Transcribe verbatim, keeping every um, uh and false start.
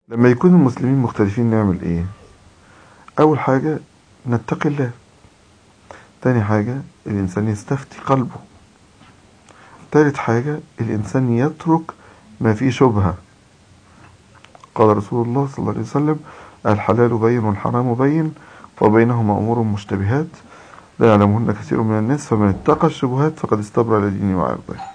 لما يكون المسلمين مختلفين نعمل ايه؟ اول حاجة نتقي الله. تاني حاجة الانسان يستفتي قلبه. تالت حاجة الانسان يترك ما فيه شبهة. قال رسول الله صلى الله عليه وسلم: الحلال بين والحرام بين وبينهما امور مشتبهات لا يعلمهن كثير من الناس فمن اتقى الشبهات فقد استبرأ لدينه وعرضه.